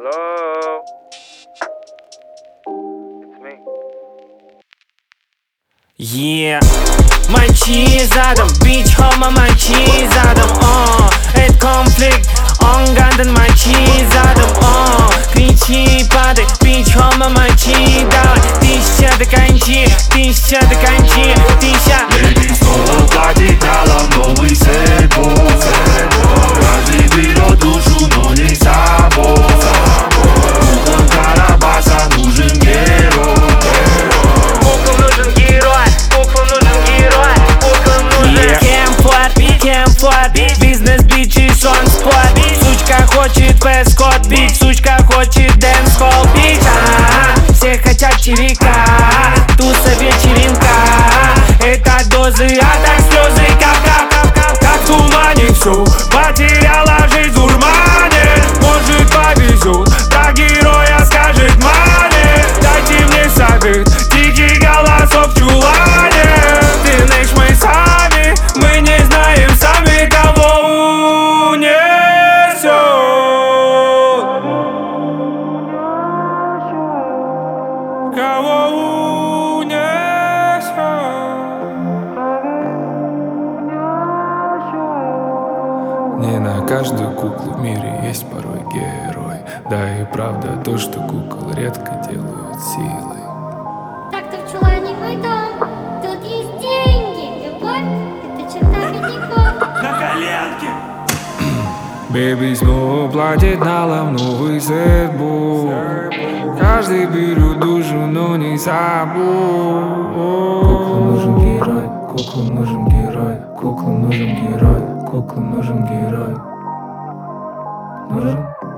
Hello? It's me. Yeah. Мочи задом, бич хома, мочи задом, это конфликт, он гадан, мочи задом, кричи, падай, бич хома, мочи, давай, тысяча докончи, тысяча докончи, тысяча. Baby, снова платит налом новый сэдбой. Каждый берет душу, но не собой. Куклам Карабаса нужен герой. Куклам нужен герой, куклам нужен герой, куклам нужен. Кемфлат, бизнес, бичи, сон, спорт. Сучка хочет бэскот, бич, сучка хочет дэнс-холл, бич. Все хотят червяка, туса вечеринка. Это дозы, а так слезы, как в тумане. Всю потеряла жизнь в дурмане. Может повезет, так героя скажет маме. Дайте мне совет, тихий голосок в чулане. Ты знаешь, мы сами, мы не знаем сами, кого унесет. Кого унесет. Не на каждую куклу в мире есть порой герой. Да и правда то, что кукол редко делают силой. Так-то в чулане мой дом, тут есть деньги. Любовь — это черта бедняков. Бэби снова платит налом новый сэдбой. Каждый берет душу, но не собой. Куклам нужен герой, куклам нужен герой, куклам нужен герой, куклам нужен герой. Нужен?